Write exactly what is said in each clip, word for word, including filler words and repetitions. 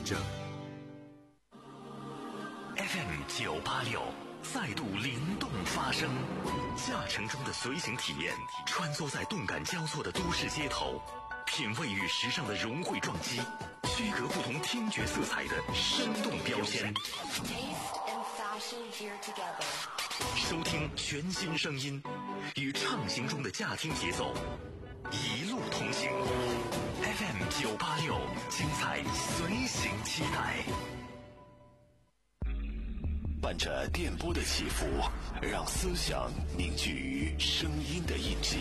着。 F M 九八六再度灵动发声，驾乘中的随行体验，穿梭在动感交错的都市街头，品味与时尚的融汇撞击，区隔不同听觉色彩的生动标签。收听全新声音，与畅行中的驾听节奏，一路同行。F M 九八六，精彩随行期待。 伴着电波的起伏，让思想凝聚于声音的印记，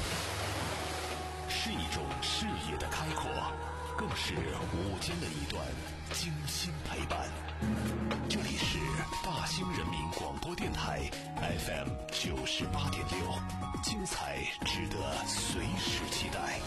是一种视野的开阔，更是午间的一段精心陪伴。这里是大兴人民广播电台 F M 九十八点六，精彩值得随时期待。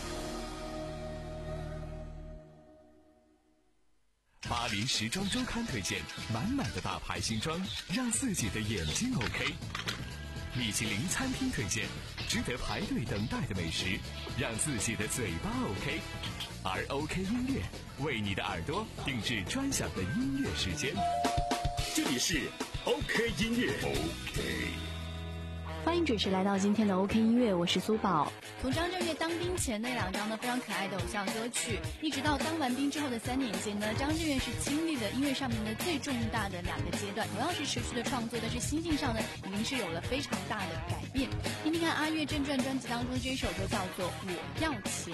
巴黎时装周刊推荐满满的大牌新装，让自己的眼睛 OK。米其林餐厅推荐值得排队等待的美食，让自己的嘴巴 OK。而 OK 音乐为你的耳朵定制专享的音乐时间。这里是 OK 音乐 OK。 欢迎准时来到今天的 OK 音乐，我是苏宝。 从张震岳当兵前那两张呢非常可爱的偶像歌曲，一直到当完兵之后的三年间呢，张震岳是经历了音乐上面的最重大的两个阶段，同样是持续的创作，但是心境上呢已经是有了非常大的改变。听听看阿岳正传专辑当中的这首歌叫做《我要钱》。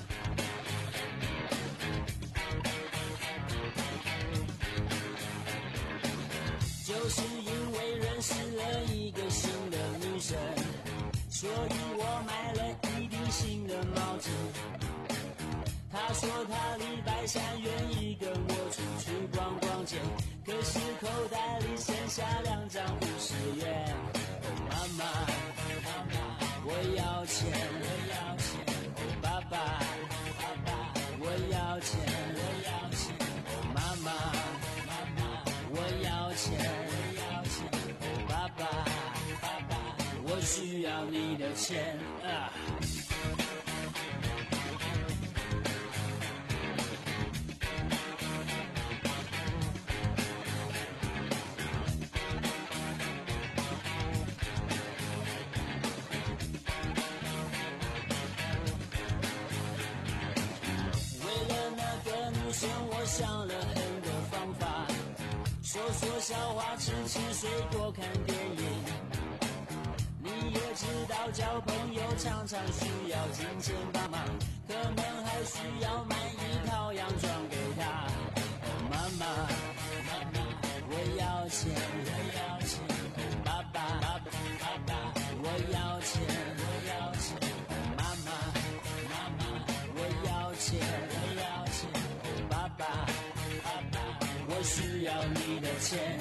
就是因为认识了一个新的女生，所以我买了一顶新的帽子。她说她礼拜三愿意跟我出去逛逛街，可是口袋里剩下两张五十元。哦妈妈，妈妈，我要钱，我要钱。哦爸爸，爸爸，我要钱，我要钱。哦妈妈，妈妈，我要钱，我要钱。哦爸爸，爸爸，我需要你的钱啊！我想了很多方法，说说笑话，吃吃水果，看电影。你也知道交朋友常常需要金钱帮忙，可能还需要买一套洋装给他。哦妈妈，妈妈，我要钱，我要钱。哦爸爸，爸爸，爸爸，我要钱，我要钱。哦妈妈，妈妈，我要钱，我要钱。爸爸，爸爸，我需要你的钱。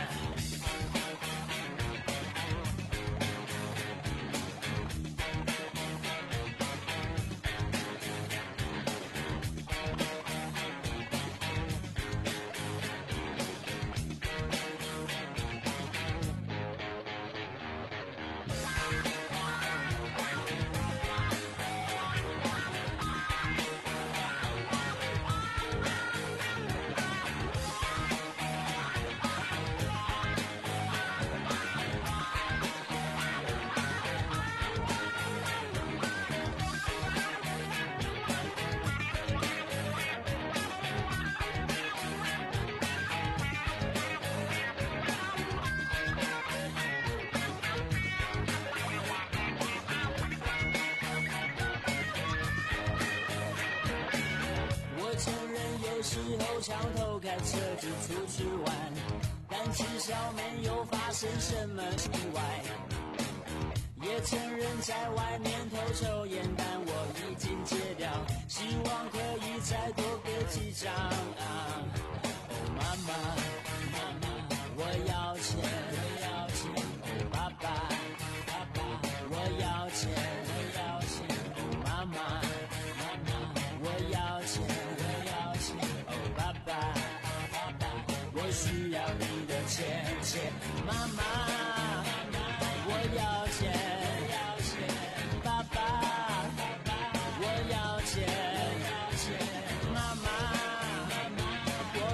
常偷开车子出去玩，但至少没有发生什么意外。也承认在外面偷抽烟，但我已经戒掉，希望可以再多个几张啊。哦妈妈，妈妈，我要钱，我要钱。哦爸爸，爸爸，我要钱，我要钱。哦妈妈，妈妈，我要钱，我要钱。哦爸爸，爸爸，我需要你的钱钱。妈妈，我要钱，我要钱。爸爸，爸爸，我要钱，我要钱。妈妈，妈妈，我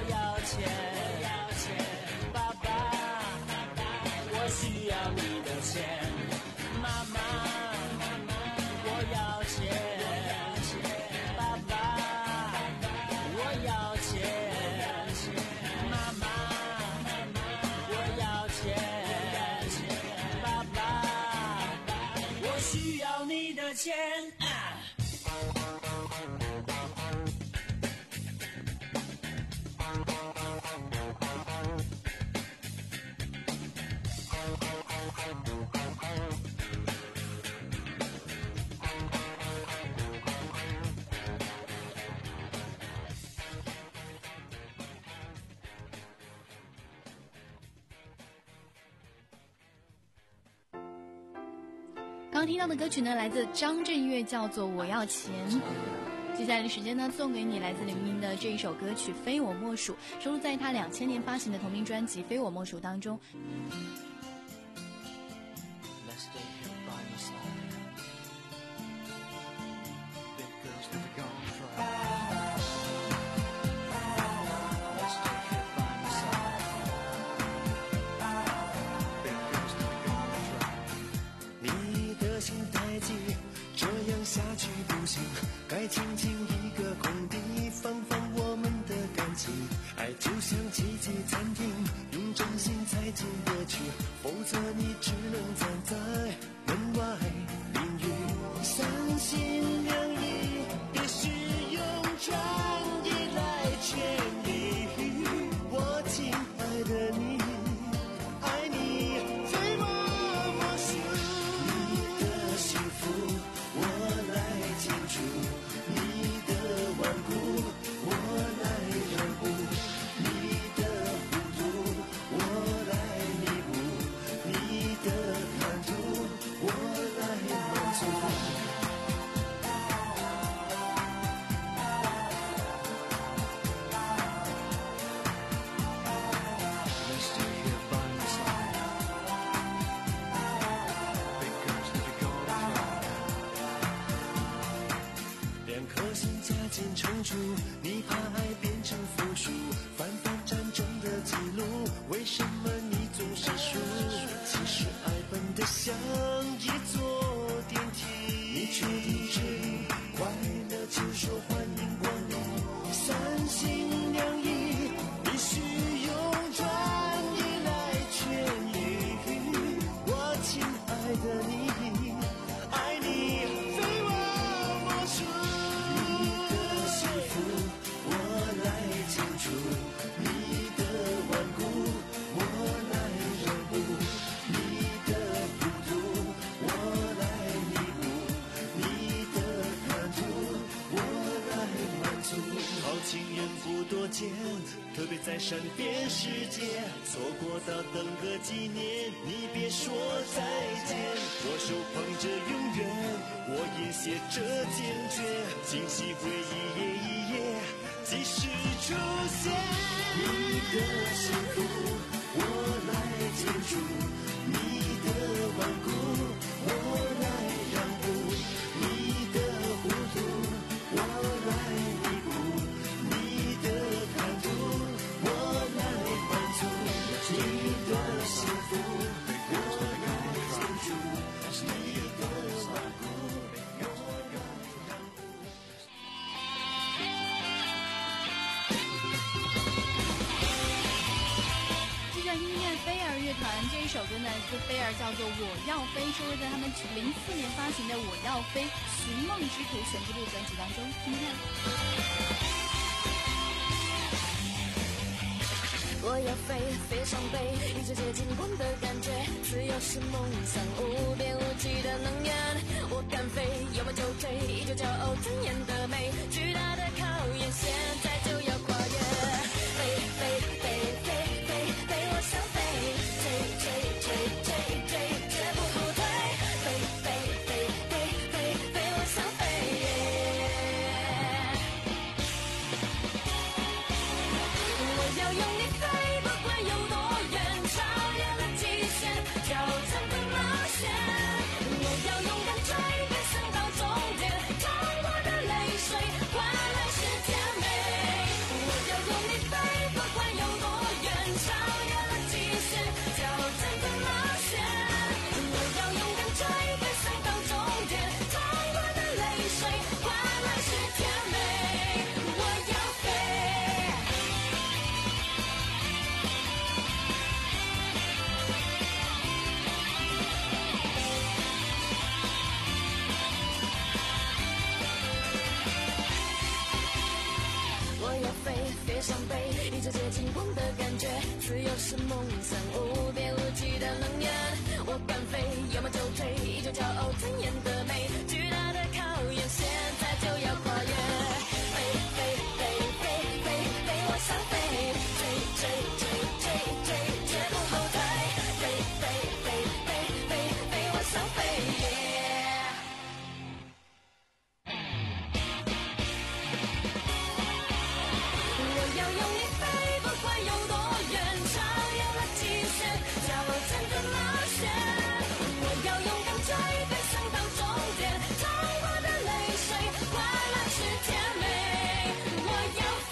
钱啊。 刚刚听到的歌曲呢，来自张震岳，叫做《我要钱》。接下来的时间呢，送给你来自黎明的这一首歌曲《非我莫属》，收录在他两千年发行的同名专辑《非我莫属》当中。 下去不行，该清清一个空地，放放我们的感情。爱就像奇迹餐厅，用真心才进得去，否则你只能站在门外淋雨。三心两意，别是用专一来劝你。我亲爱的你，爱你非我莫属，你的幸福我来清楚，你的顽固我来让步，你的糊涂我来弥补，你的贪图我来满足。冲出，你怕爱变成负数，翻翻战争的记录，为什么你总是输？其实爱笨得像一座电梯，你确定这里快乐就说欢迎光临。三心两意，必须用专一来劝喻。我亲爱的你，爱你非我莫属。我来清楚，你的顽固我来让步，你的糊涂我来弥补，你的贪图我来满足。好情人不多见，特别在善变世界，错过到等个几年，你别说再见。我手捧着永远，我也写着坚决，今夕会一页一页即使出现，你的幸福我来接住，你的顽固我来让步，你的糊涂我来弥补，你的贪图我来满足，你的幸福我来接住，你的顽固我来让步。 飞儿乐团这一首歌呢，是飞儿叫做《我要飞》，收录在他们零四年发行的《我要飞寻梦之途》全部专辑当中。听看。 我要飞，飞上北，一直接近光的感觉，自由是梦想，无边无际的能源。我敢飞，有梦就追，依旧骄傲尊严的美，巨大的考验，现在就要跨越。飞飞飞飞飞飞，我想飞，追追追追追，绝不后退。飞飞飞飞飞飞，我想飞。我要用力飞，不管有多远，超越了极限，挑战的冒险。我要勇敢追，奔向到终点，淌过的泪水换来世界美。 一直接近光的感觉，自由是梦想，无边无际的能源。我敢飞，有梦就追，依旧骄傲尊严的美。巨大的考验，现在就要跨越。飞飞飞飞飞飞，我想飞，追追追追追，绝不后退。飞飞飞飞飞飞，我想飞。我要用力飞，不管有多远，超越了极限，骄傲牵着那线。我要勇敢追，飞升到终点，尝过的泪水，换来是甜美。我要飞。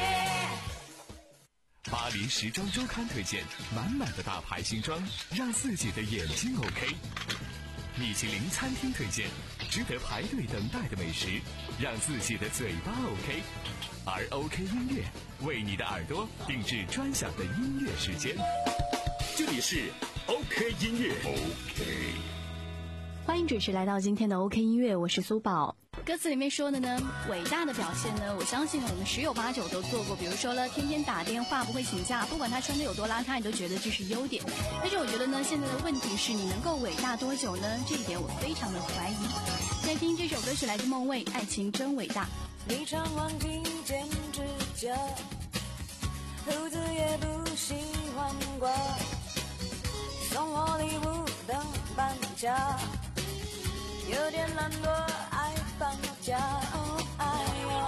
巴黎时装周刊推荐满满的大牌新装，让自己的眼睛 OK。米其林餐厅推荐值得排队等待的美食，让自己的嘴巴 OK。而 OK 音乐为你的耳朵定制专享的音乐时间，这里是 OK 音乐 OK。 欢迎准时来到今天的 OK 音乐，我是苏宝。 歌词里面说的呢，伟大的表现呢，我相信我们十有八九都做过。比如说了，天天打电话不会请假，不管他穿的有多邋遢，你都觉得这是优点。但是我觉得呢，现在的问题是你能够伟大多久呢？这一点我非常的怀疑。在听这首歌曲来自孟蔚，《爱情真伟大》。 你常忘记剪指甲，胡子也不喜欢刮，送我礼物等搬家，有点懒惰爱搬家。哦哎呀，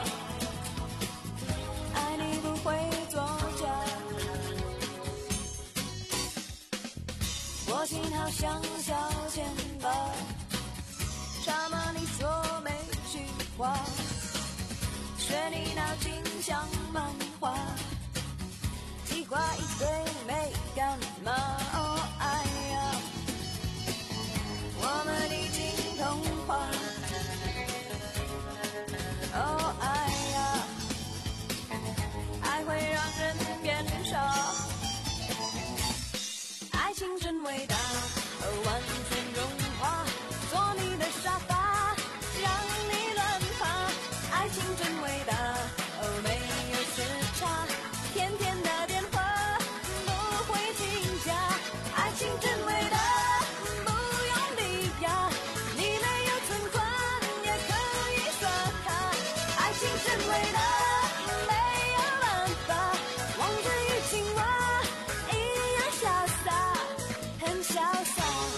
爱你不会作假，我心好像小钱包，插满你说每句话，学你脑筋像漫画，计划一堆没干嘛。哦哎呀，我们已经同化。哦哎呀，爱会让人变傻，爱情真伟大，哦完全融化，做你的沙发，让你乱爬。爱情真伟大，哦没有时差，天天的电话不会请假。爱情真伟大，不用理呀，你没有存款也可以刷卡。爱情真伟大，没有办法，王子与青蛙一样潇洒，很潇洒。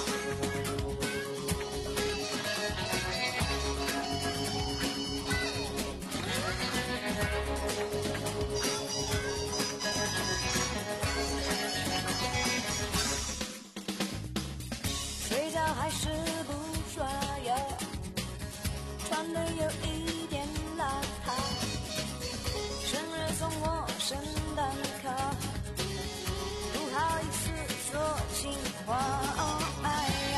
睡觉还是不刷牙，穿的有一点邋遢，生日送我圣诞卡，不好意思说情话。哦哎呀，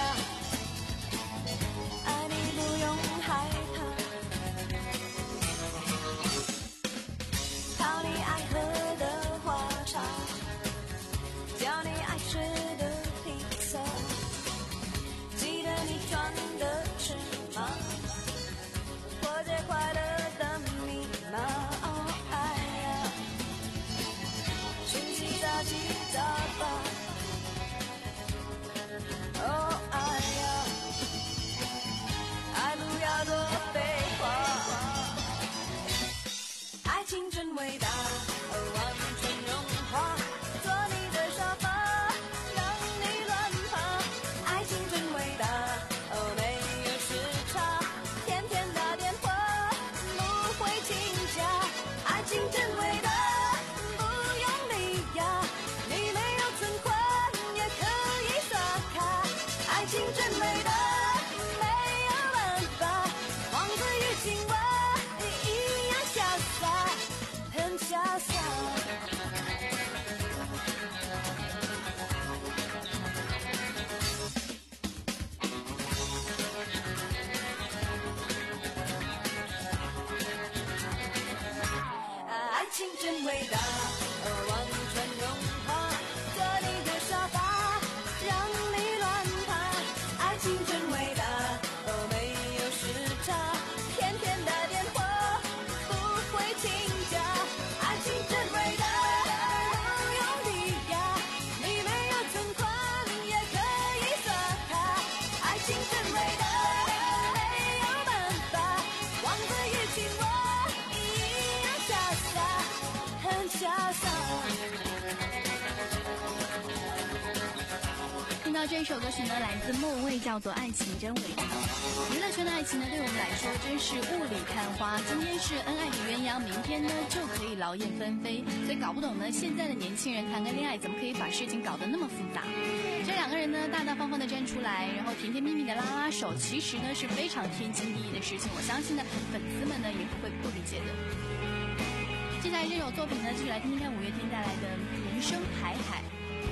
爱你不用害怕，泡你爱喝的花茶，叫你爱吃的披萨，记得你穿的尺码，过节快乐的密码。哦哎呀，讯息杂七杂八。哦哎呀，爱不要多废话，爱情真伟大，哦完全融化，做你的沙发，让你乱爬。爱情真伟大，哦没有时差，天天打电话不会请假。爱情真伟大，不用理呀，你没有存款也可以刷卡。爱情真伟大，没有办法，王子与青蛙一样潇洒，很潇洒。爱情真伟大，哦完全融化，做你的沙发，让你乱爬。爱情真伟大，哦没有时差，天天打电话不会请假。爱情真伟大， 听到这首歌曲呢，来自莫文蔚，叫做《爱情真伟大》。娱乐圈的爱情呢，对我们来说真是雾里看花。今天是恩爱的鸳鸯，明天呢就可以劳燕分飞。所以搞不懂呢，现在的年轻人谈个恋爱，怎么可以把事情搞得那么复杂？这两个人呢，大大方方的站出来，然后甜甜蜜蜜的拉拉手，其实呢是非常天经地义的事情。我相信呢，粉丝们呢也不会不理解的。接下来这首作品呢，继续来听听看五月天带来的《人生海海》。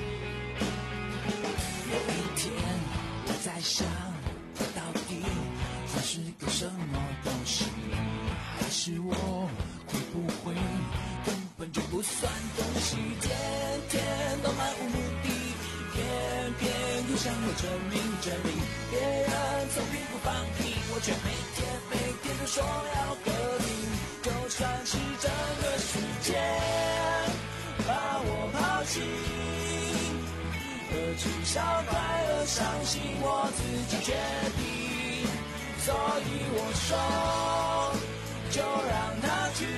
有一天我在想，到底它是个什么东西？还是我会不会根本就不算东西？天天都漫无目的，偏偏又想要证明证明。别人从屁股放屁，我却每天每天都说要革命。就算是整个世界把我抛弃，至少快乐伤心我自己决定，所以我说就让它去。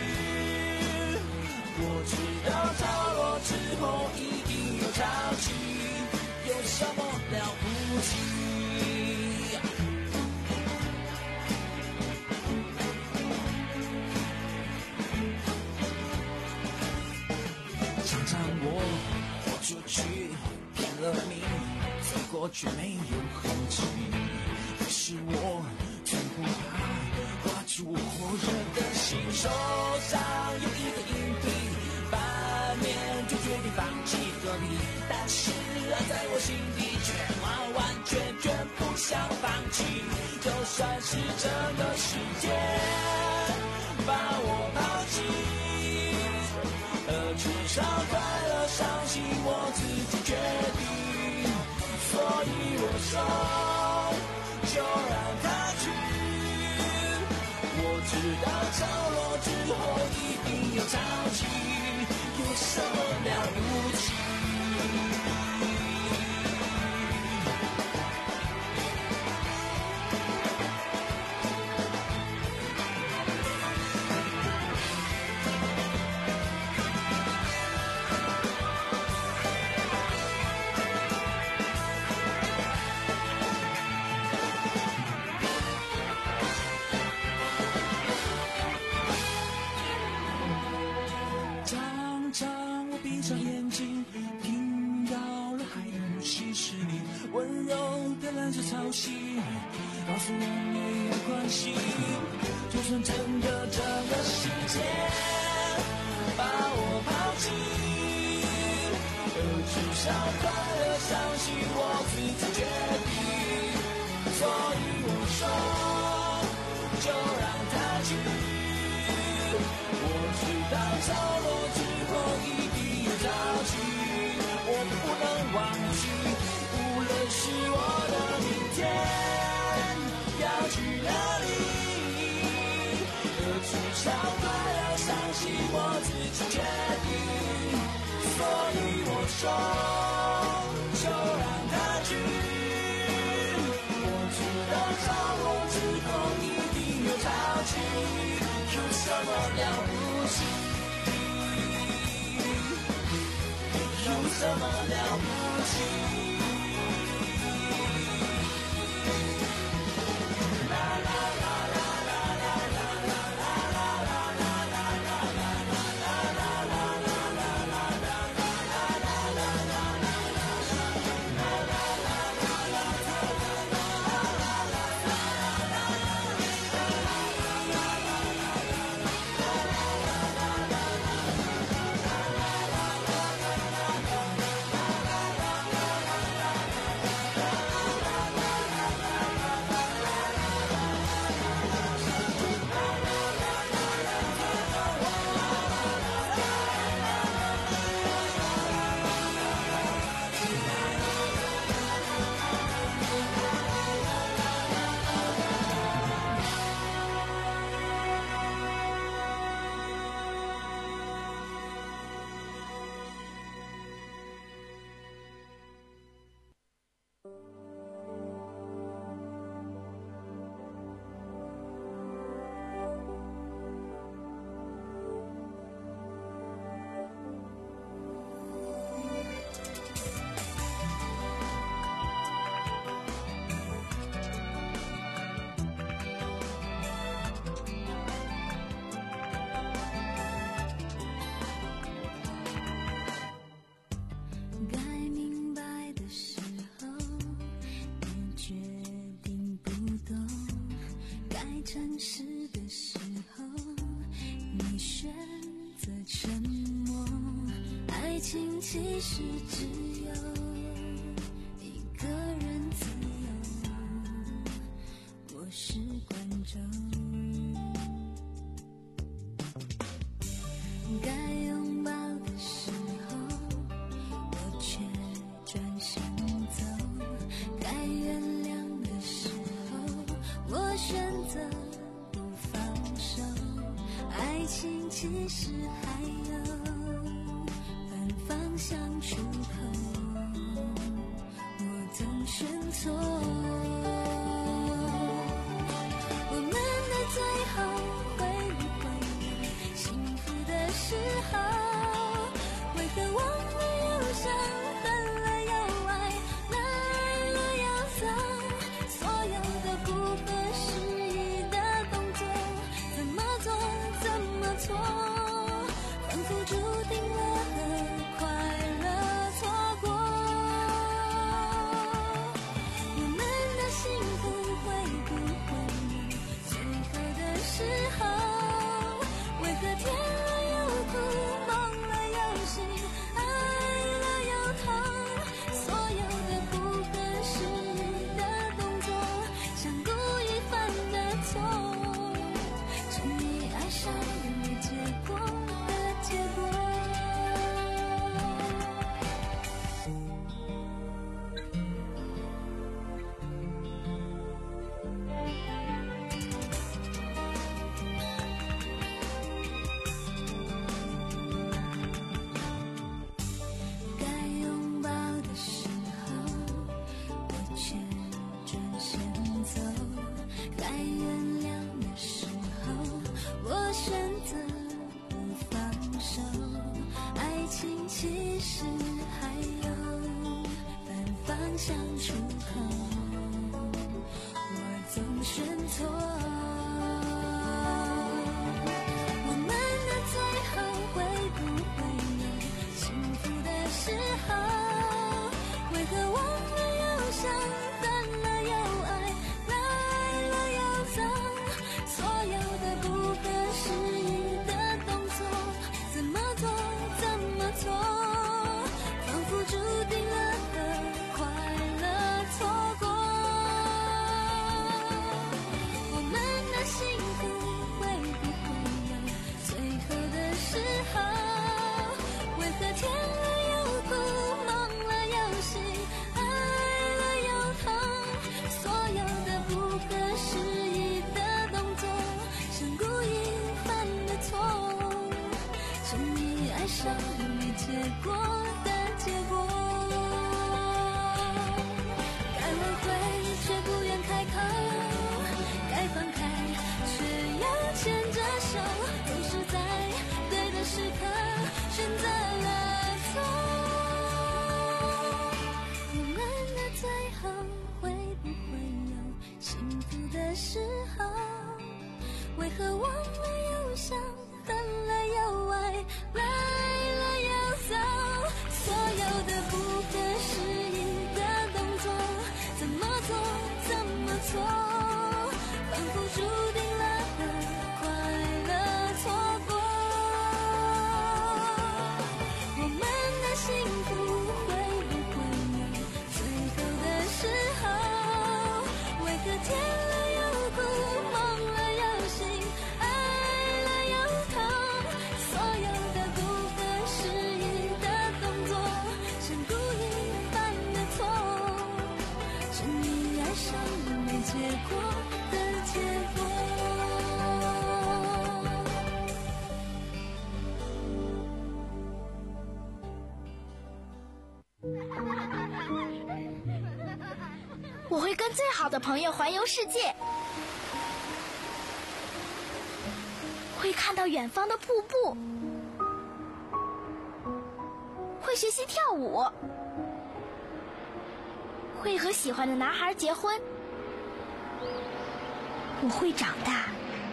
我知道着落之后一定有潮起，有什么了不起？常常我豁出去拼了命，走过却没有痕迹，可是我却不怕挂住我火热的心。手上有一个硬币，半面就决定放弃何必？但是爱在我心底却完完全全不想放弃。就算是整个世界把我抛弃，至少快乐伤心我自己决定，所以我说就让它去。我知道潮落之后一定有潮起，有什么了不起？告诉我没有关系，就算整个整个世界把我抛弃，至少快乐伤心我自己决定，所以我说就让它去。我知道潮落之后一定有潮起，我不能忘记，无论是我的明天要去哪里，至少快乐伤心我自己决定，所以我说就让它去。我知道潮落之后一定有潮起，有什么了不起？有什么了不起？ 诚实的时候，你选择沉默。爱情其实只有一个人自由，我是观众。该拥抱的时候，我却转身走；该原谅的时候，我选择不放手。爱情其实还有反方向出口，我总选错。我们的最后会不会有幸福的时候？为何忘了忧伤，恨了又爱，来了又走？所有的不合时宜的动作，怎么做怎么错，仿佛注定了和快乐错过。我们的幸福会不会有最后的时候？为何甜了又苦，梦了又醒，爱了又痛？所有的不合时宜的动作，像故意犯的错，是你爱上没结果的结果。该拥抱的时候，我却转身走；该原谅的时候，我选择不放手。爱情其实还有反方向出口，我总选错。我们的最后会不会有幸福的时候？为何忘了忧伤，恨了又爱，来了又走？所有的不合时宜的动作，怎么做怎么错，仿佛注定了和快乐错过。我们的幸福会不会有最后的时候？为何甜了又苦，梦了又醒，爱了又痛？所有的不合时宜的动作，像故意犯的错，是你爱上没结果的结果。该挽回却不愿开口，该放开却要牵着手，总是在对的时刻选择了错。我们的最后会不会有幸福的时候？为何忘了忧伤，恨了又爱，来了又走？所有的不合时宜的动作，怎么做怎么错，仿佛注定了和快乐错过。我们的幸福会不会有最后的时候？为何甜了又苦，梦了又醒，爱了又痛？所有的不合时宜的动作，像故意犯的错，是你爱上没结果的结果。 我会跟最好的朋友环游世界，会看到远方的瀑布，会学习跳舞，会和喜欢的男孩结婚。我会长大。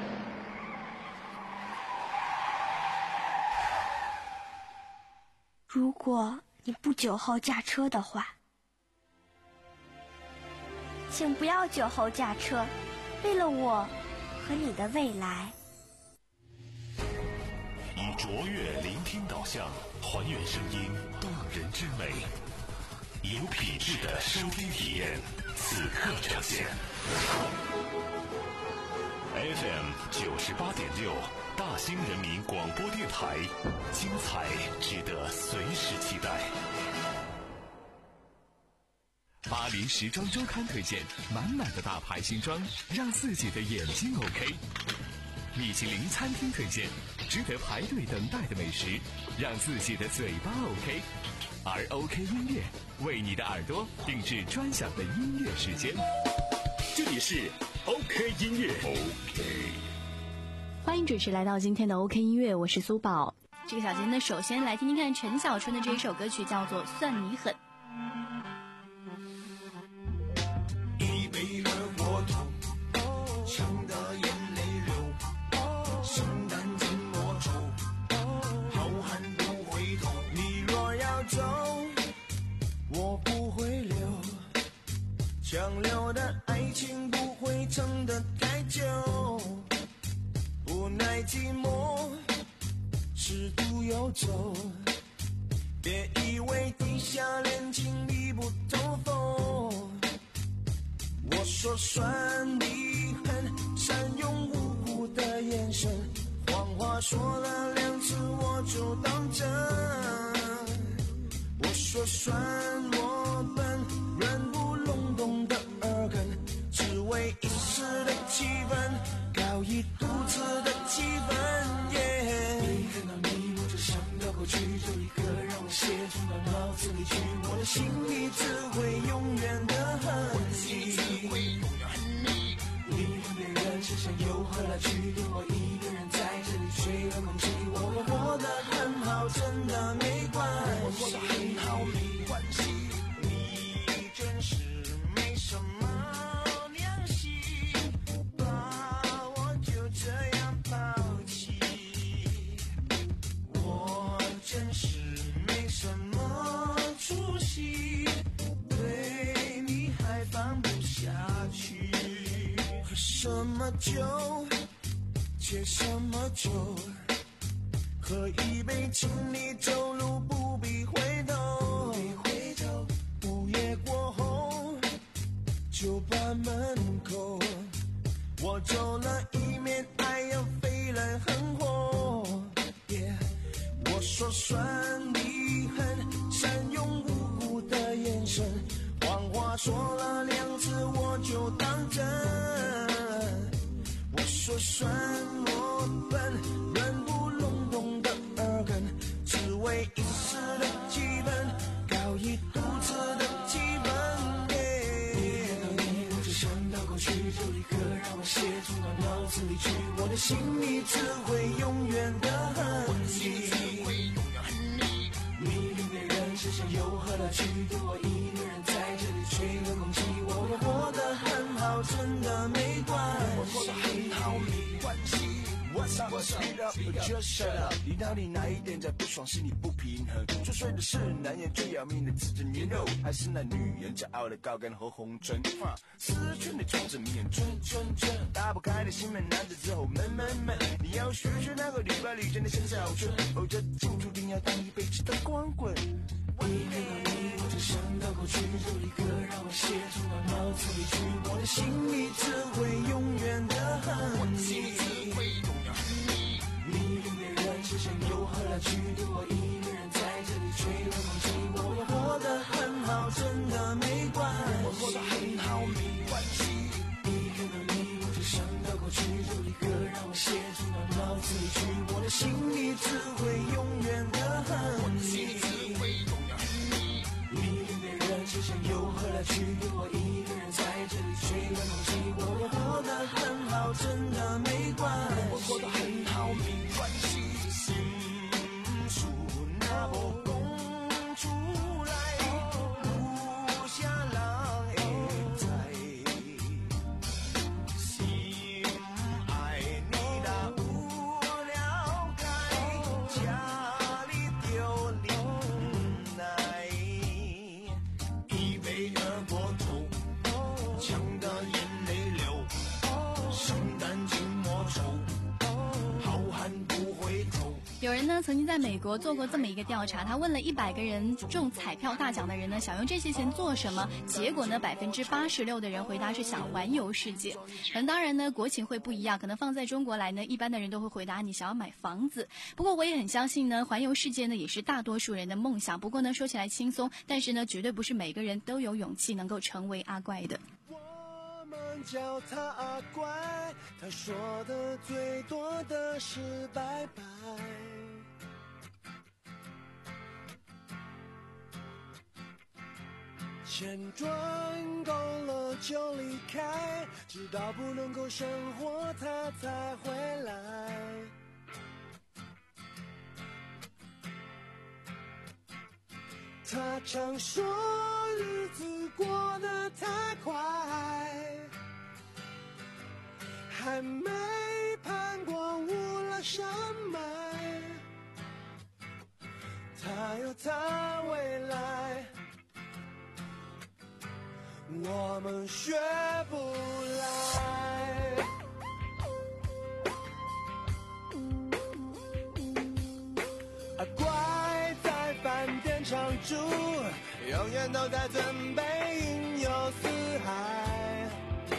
如果你不酒后驾车的话，请不要酒后驾车，为了我和你的未来。 以卓越聆听导向，还原声音动人之美，有品质的收听体验，此刻呈现。F M 九十八点六，大兴人民广播电台，精彩值得随时期待。 巴黎时装周刊推荐，满满的大牌新装，让自己的眼睛 OK。米其林餐厅推荐，值得排队等待的美食，让自己的嘴巴 OK。而 OK 音乐为你的耳朵定制专享的音乐时间。这里是 OK 音乐 OK。 欢迎准时来到今天的 OK 音乐，我是苏宝。 这个小节呢，首先来听听看陈小春的这一首歌曲，叫做《算你狠》。 一杯热过头，呛得眼泪流，心淡寂寞愁，好汉不回头。你若要走，我不会留，强留的爱情不会撑得太久，无奈寂寞尺度游走，别以为地下恋情密不透风。我说算你狠，善用无辜的眼神，谎话说了两次我就当真。我说算我笨，软不隆咚的耳根，只为一时的气氛，搞一肚子的气氛。yeah 一看到你我就想到过去，就立刻让我写进到脑子里去，我的心里只会永远的恨你，你跟别人之间有何来去，留我一个人在这里吹了空气。我活得很好，真的没关系，我活得很好没关系，你真是没什么良心，把我就这样抛弃，我真是没什么出息，对你还放不下去。喝什么酒，借什么酒，喝一杯请你走路不必回头，午夜过后酒吧门口，我走了一面，爱要飞来横祸。yeah 我说算你狠，善用无辜的眼神，谎话说了两次我就当真。我说算我笨，软不隆咚的耳根，只为一时的气氛，搞一肚子的气氛。一看到你我就想到过去，就立刻让我写进到脑子里去，我的心里只会永远的恨你，你跟别人之间有何来去，留我一个人在这里吹了空气。我活得很好，真的没关系，我活得很好没关系。What's up, speed up, just shut up。 你到底哪一点在不爽，是你不平衡？作祟的是男人最要命的自尊年肉，还是那女人骄傲的高跟和红唇？思春的种子迷人春春春，打不开的心门，难得之后闷闷闷。你要学学那个屡败屡战的陈小春，否则就注定要当一辈子的光棍。一看到你我就想到过去，就立刻让我写进到脑子里去，我的心里只会永远的恨你，你跟别人之间有何来去，留我一个人在这里吹了空气。我活得很好，真的没关系，我活得很好没关系。一看到你我就想到过去，就立刻让我写进到脑子里去，我的心里只会永远的恨你，你跟别人之间有何来去，留我一个人在这里吹了空气。我活得很好，真的没关系，我活得很好没关系。心属有人呢曾经在美国做过这么一个调查，他问了一百个人中彩票大奖的人呢，想用这些钱做什么？结果呢，百分之八十六的人回答是想环游世界。可能当然呢，国情会不一样，可能放在中国来呢，一般的人都会回答你想要买房子。不过我也很相信呢，环游世界呢也是大多数人的梦想。不过呢，说起来轻松，但是呢，绝对不是每个人都有勇气能够成为阿怪的。 我们叫他阿怪，他说的最多的是拜拜。钱赚够了就离开，直到不能够生活他才回来。他常说日子过得太快，还没攀过乌拉山脉，他有他未来，我们学不来。阿怪在饭店常住，永远都在准备云游四海。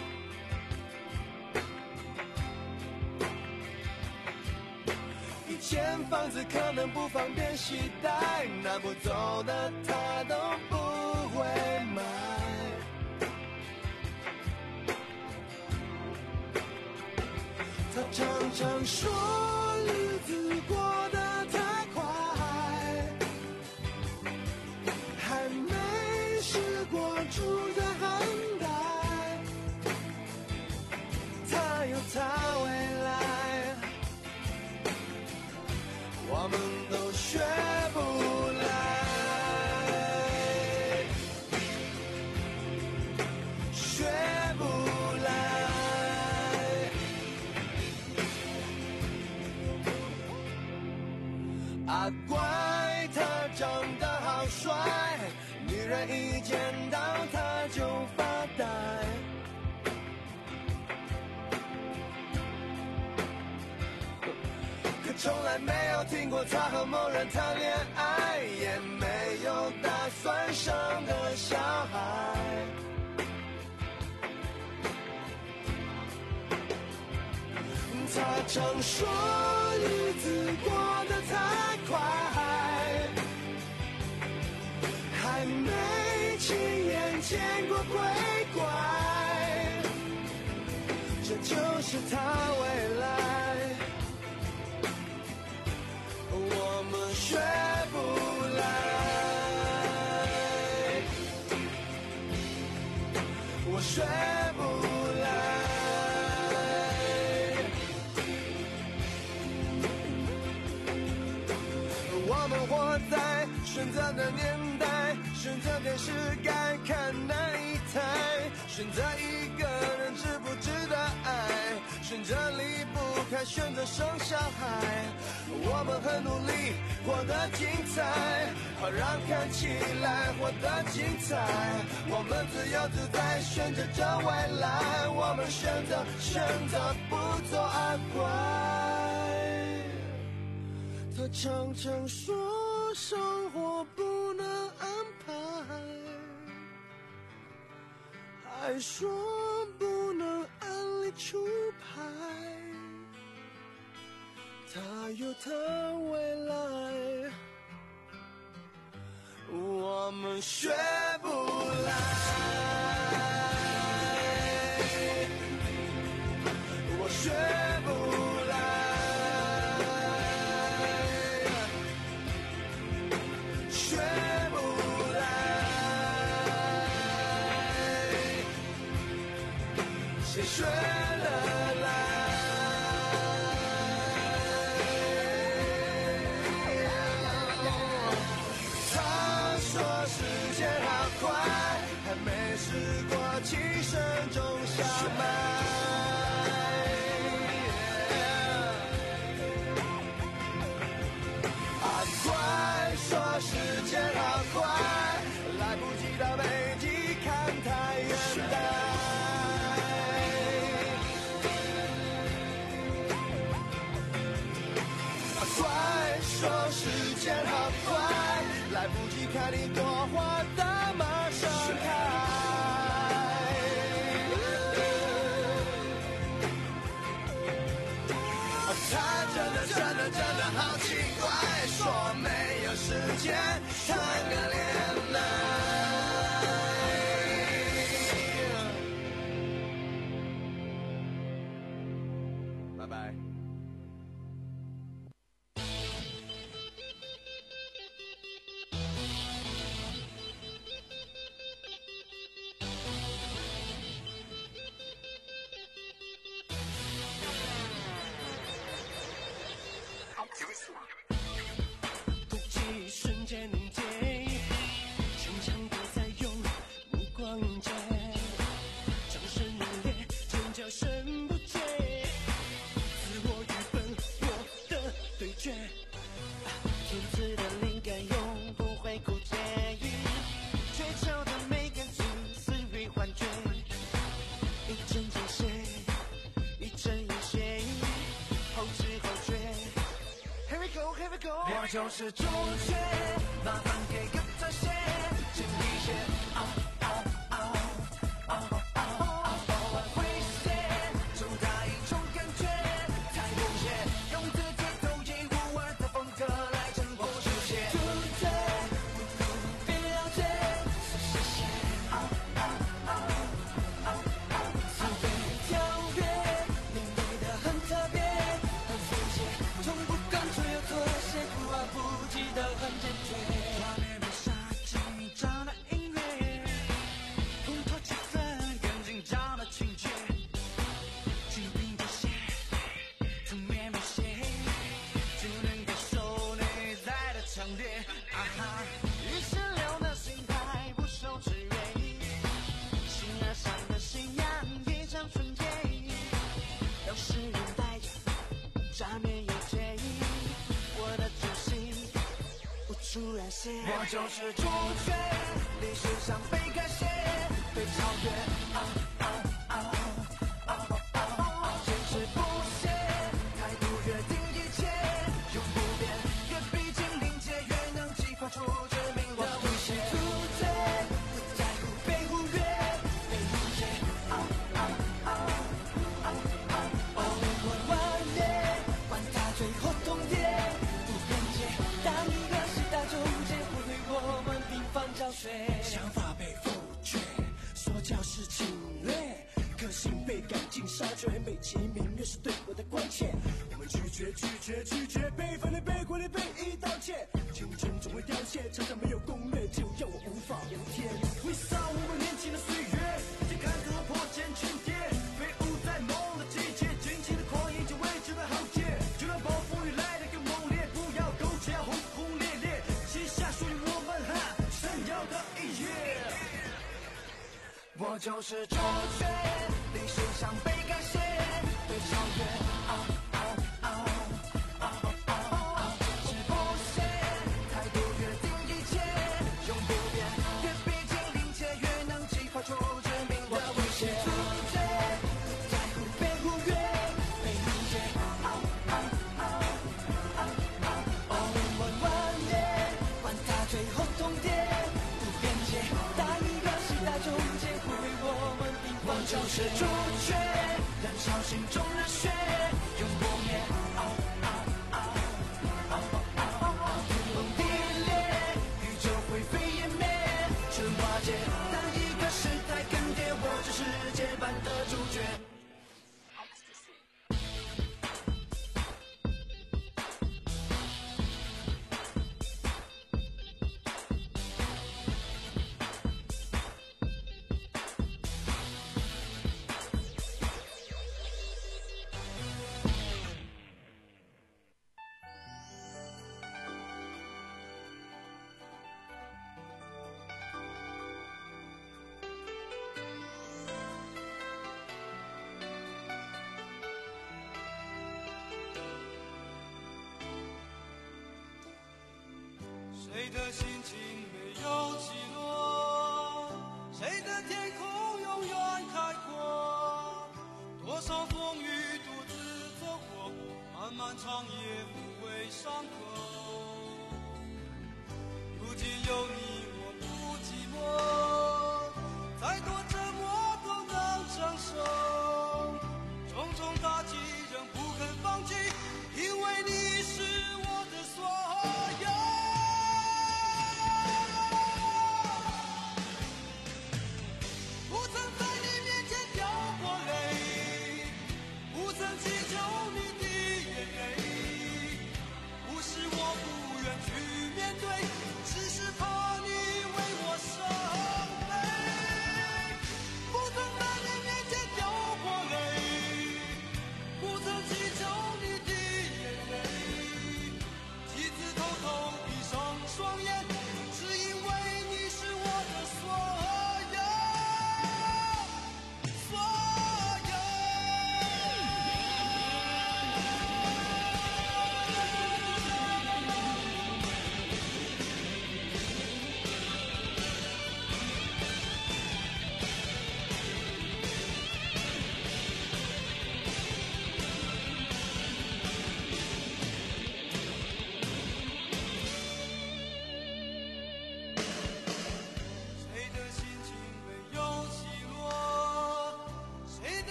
以前房子可能不方便携带，拿不走的他都不会买。他常常说日子过得太快，还没试过住在寒带，他有他未来，我们都学不来，学不来。阿怪他长得好帅，女人一见到他就发呆。可从来没有听过他和某人谈恋爱，也没有打算生个小孩。他常说日子过得太快，还没亲眼见过鬼怪，这就是他未来，我们学不来，我学不来。我们活在选择的年代，选择电视该看哪一台，选择一个人值不值得爱，选择离不开，选择生小孩。我们很努力活得精彩，好让看起来活得精彩。我们自由自在选择着未来，我们选择选择不做阿怪。他常常说生活不能安排，还说不能按理出牌，他有他未来，我们学不来，我学不来。谁学得来？他说时间好快，还没试过起身种小麦。阿怪说时间好快，来不及到北极看太阳大。 爱的朵花怎么盛开？他真的真的真的好奇怪，说没有时间谈个恋爱。拜拜。 空气瞬间凝结，全场都在用目光迎接，掌声热烈，尖叫声不绝，自我与本我的对决。天赐的灵感永不会枯竭，追求的美感近似于幻觉，一针见血，一针一血，后知后觉。Here we go, here we go。我就是主角，麻烦给个特写，请一些嗷嗷嗷嗷嗷嗷嗷诙谐，主打一种感觉，太不屑，用自己独一无二的风格来征服世界。主角，别了解，谢谢嗷嗷嗷嗷嗷，思维跳跃，面对的很特别，很诙谐，从不敢追有妥协，不爱不羁的很坚决。画面被杀紧张的音乐，烘托气氛更紧张的情节，紧闭着血，从面没写，就能感受内在的强烈。啊哈，意识流的心态不受制约，心爱上的信仰一场纯洁，让世人带着假面有罪，我的决心无处染血。我就是主角，历史上被改写，被超越。啊啊啊啊啊啊！坚持不懈，态度决定一切，永不变。越逼近临界，越能激发出致命的威胁。主角，不在乎被忽略，被误解。啊啊啊啊啊！哦，灵魂顽劣，管他最后通牒，不边界。当一个时代终结，不对我们平凡教学。想法被否决，说教是侵略，个性被赶尽杀绝，美其名曰是对我的关切。我们拒绝拒绝拒绝，被分裂被归类被一刀切，青春总会凋谢，常常没有攻略，就让我无法无天。挥洒我们年轻的岁月，一剑砍得破茧成蝶，飞舞在梦的季节，尽情的狂野就未知的浩劫，就让暴风雨来得更猛烈，不要苟且，要轰轰烈烈，写下属于我们哈闪耀的一页。我就是主角，历史上被改写，被超越。啊啊啊啊啊啊！坚持不懈，态度决定一切，永不变。越逼近临界，越能激发出致命的威胁。主角，不在乎被忽略，被误解。啊啊啊啊啊！哦，灵魂顽劣，管他最后通牒，不边界。当一个时代终结，不为我们平凡。我就是主角，燃烧心中热血，永不灭。啊啊啊啊啊啊！天崩地裂，宇宙灰飞烟灭，尘瓦解。当一个时代更迭，我就是世界般的主角。 谁的心情没有起落？谁的天空永远开阔？多少风雨独自走过，漫漫长夜不为伤口。如今有你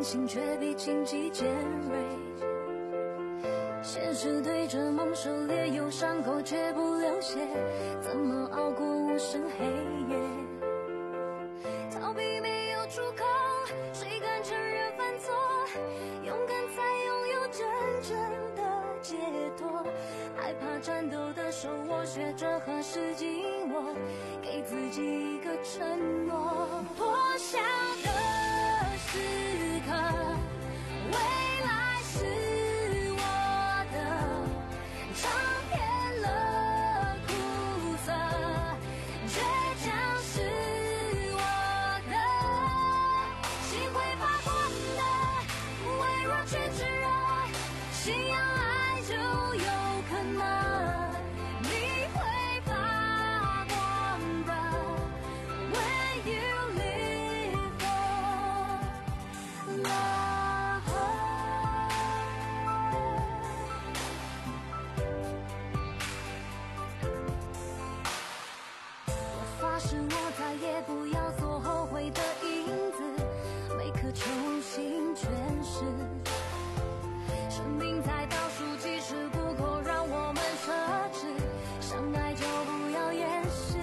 心却比荆棘尖锐。现实对着梦狩猎，有伤口却不流血，怎么熬过无声黑夜？逃避没有出口，谁敢承认犯错？勇敢才拥有真正的解脱。害怕颤抖的手，我学着何时紧握，给自己一个承诺。破晓的时刻，未来是我的，尝遍了苦涩，倔强是我的，心会发光的，微弱却炽热，信仰爱就有可能，你会发光的 When you live for love。 我发誓我再也不要做后悔的影子，每颗球心全是生命在倒数计时不够让我们奢侈，相爱就不要掩饰，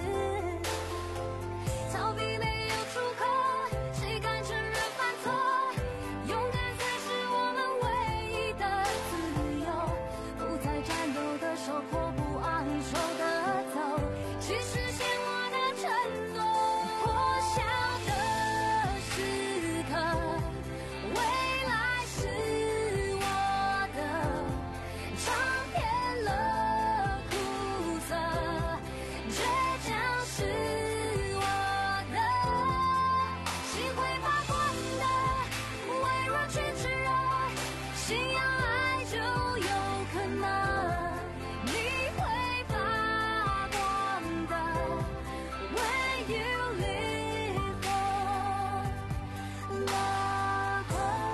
逃避没有出口，谁敢承认犯错？勇敢才是我们唯一的自由，不再颤抖的手，迫不昂首的走，去实现我的承诺。破晓的时刻，未来是我的，尝遍了苦涩，倔强是我的，心会发光的，微弱却炽热，信仰爱就有可能，你会发光的 When you live for love。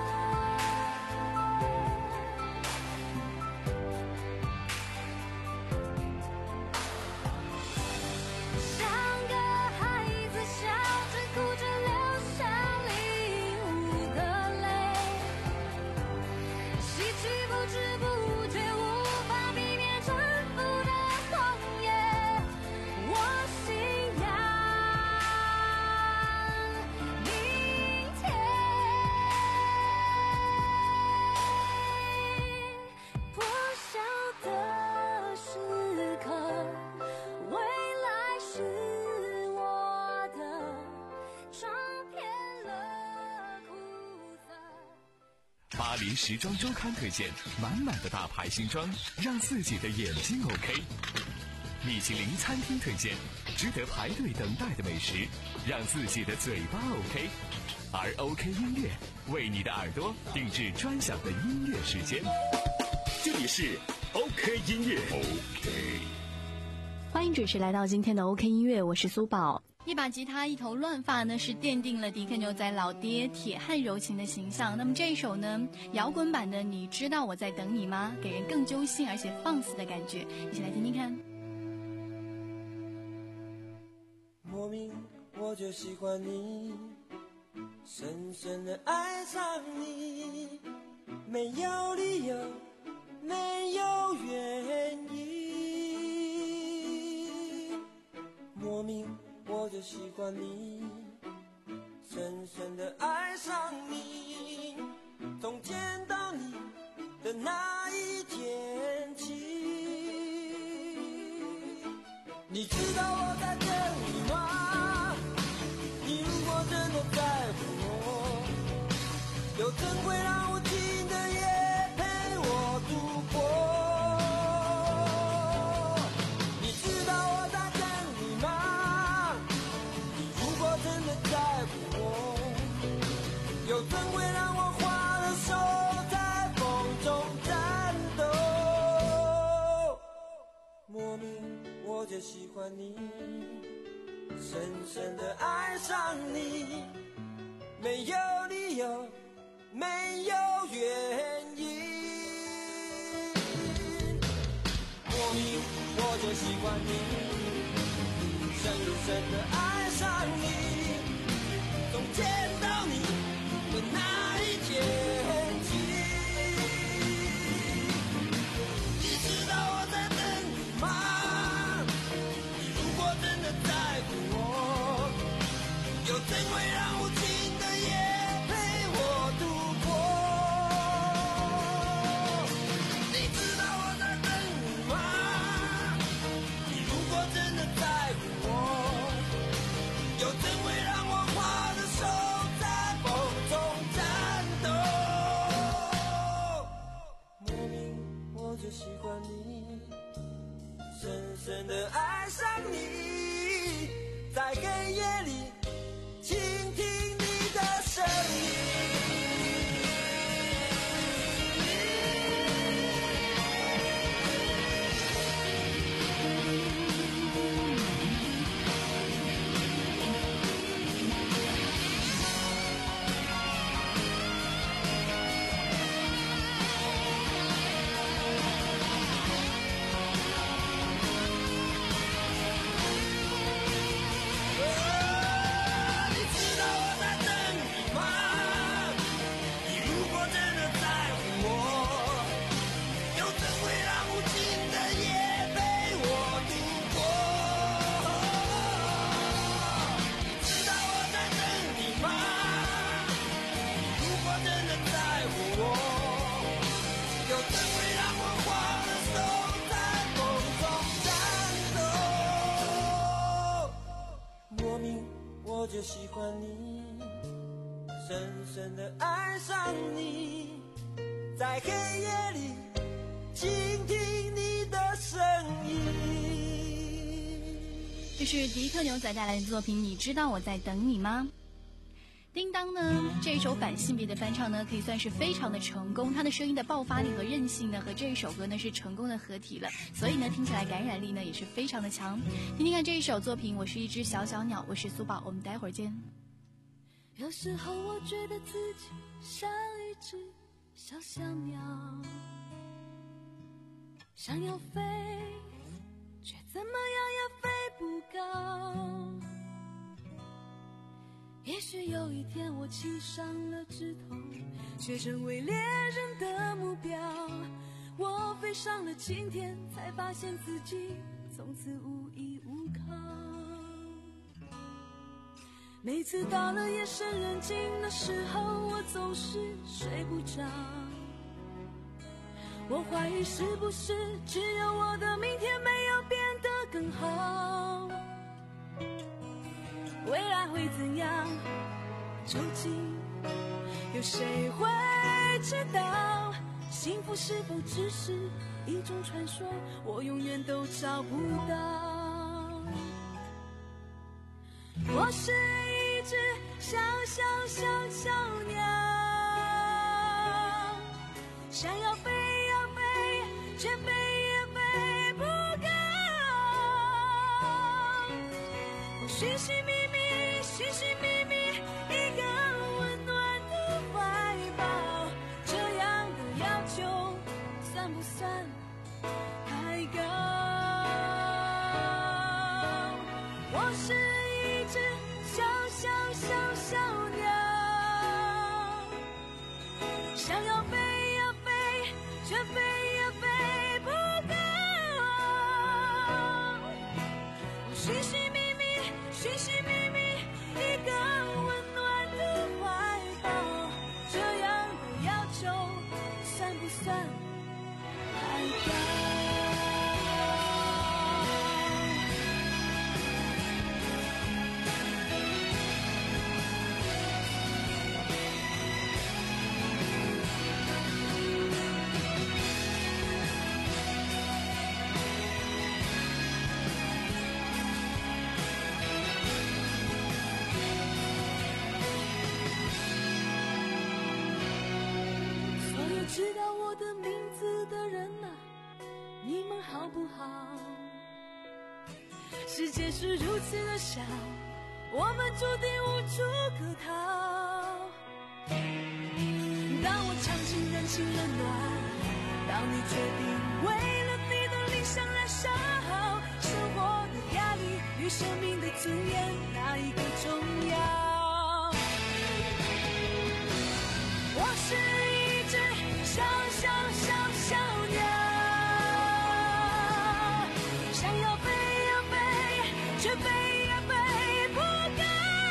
像个孩子笑着哭着流下领悟的泪，失去不知不觉，无法避免沉浮的狂野。我信仰明天。破晓的时刻，未来是我的，尝遍了苦涩。 巴黎时装周刊推荐满满的大牌新装，让自己的眼睛 OK。米其林餐厅推荐值得排队等待的美食，让自己的嘴巴 OK。而 OK 音乐为你的耳朵定制专享的音乐时间。 这里是 OK 音乐。 欢迎准时来到今天的 OK 音乐，我是苏宝。 一把吉他一头乱发呢，是奠定了迪克牛仔老爹铁汉柔情的形象。那么这一首呢，摇滚版的你知道我在等你吗，给人更揪心而且放肆的感觉，一起来听听看。 莫名我就喜欢你，深深的爱上你，没有理由，没有原因。莫名我就喜欢你，深深的爱上你，从见到你的那一天起。你知道我在等你吗？你如果真的在乎我，又怎会让无情的夜陪我度过？你知道我在等你吗？你如果真的在乎我，又怎会让我花了手在风中颤抖？莫名我就喜欢你，深深的爱上你，没有理由，没有原因。莫名我就喜欢你，深深的爱上你，从见到你的那一天深的爱上你，在黑夜里倾听你的声音。我就喜欢你，深深的爱上你，在黑夜里倾听你的声音。 这是迪克牛仔带来的作品《你知道我在等你吗》。叮当呢，这一首反性别的翻唱呢，可以算是非常的成功，他的声音的爆发力和韧性呢，和这一首歌呢是成功的合体了，所以呢听起来感染力呢也是非常的强。听听看这一首作品，我是一只小小鸟，我是苏宝，我们待会儿见。 有时候我觉得自己像一只小小鸟，想要飞，却怎么样也飞不高。也许有一天我栖上了枝头，却成为猎人的目标。我飞上了青天，才发现自己从此无依无靠。每次到了夜深人静的时候，我总是睡不着。我怀疑是不是只有我的明天没有变得更好。未来会怎样？究竟有谁会知道？幸福是否只是一种传说？我永远都找不到。我是一只小小小小鸟，想要飞要飞，却飞也飞不高。我寻寻觅觅，寻寻觅觅一个温暖的怀抱，这样的要求算不算太高？我是一只小小小小鸟，想要飞要飞，却飞也飞不高。我寻寻觅觅，寻寻觅觅一个温暖的怀抱，这样的要求算不算太高？知道我的名字的人啊，你们好不好？世界是如此的小，我们注定无处可逃。当我尝尽人情冷暖，当你决定为了你的理想燃烧，生活的压力与生命的尊严，哪一个重要？我是一只小小小小鸟，想要飞要飞，却飞也飞不高。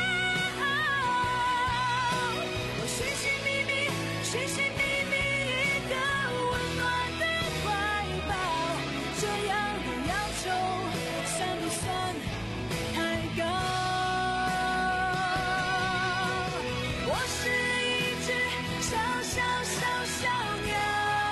我寻寻觅觅，寻寻觅觅一个温暖的怀抱，这样的要求算不算太高？我是一只小小小小鸟，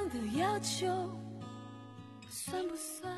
样的要求算不算？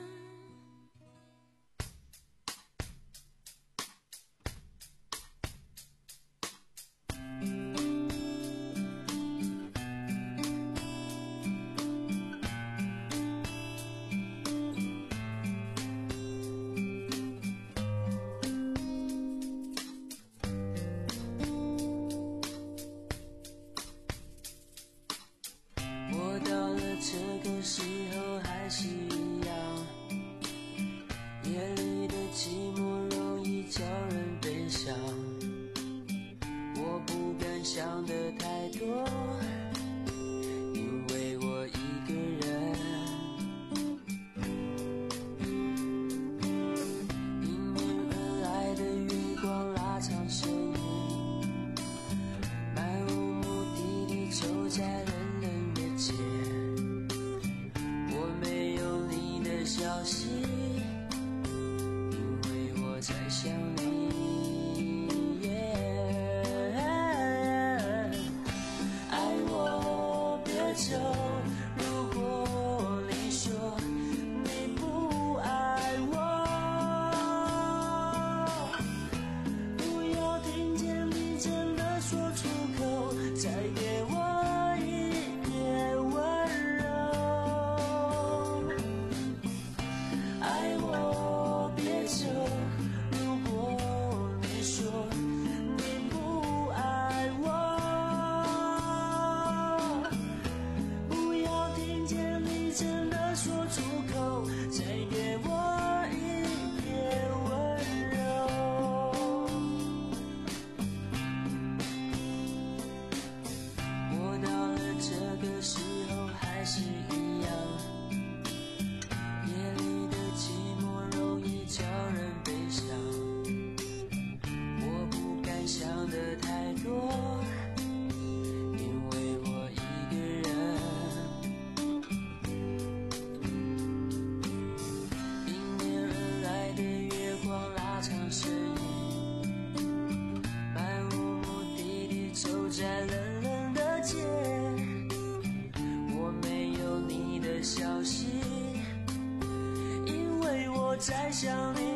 在想你，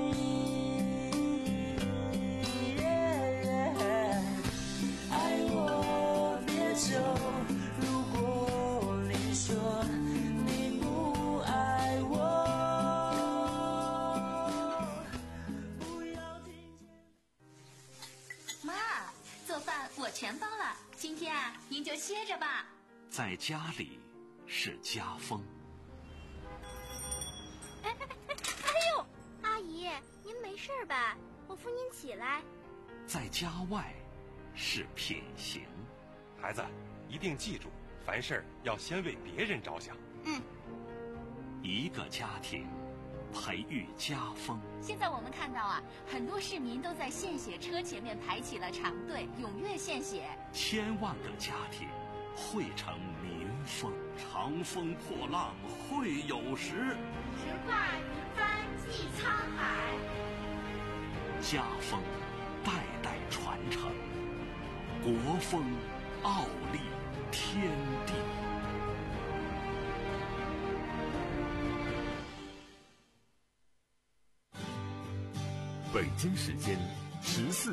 爱我别走。如果你说你不爱我，不要听见。 妈，做饭我全包了，今天啊，您就歇着吧。 在家里是家风。 您没事吧？我扶您起来。 在家外是品行。 孩子，一定记住，凡事要先为别人着想。 嗯。 一个家庭培育家风。 现在我们看到啊，很多市民都在献血车前面排起了长队，踊跃献血。 千万个家庭汇成民风。长风破浪会有时， 直挂云帆济沧海。 家风代代传承，国风傲立天地。 北京时间十四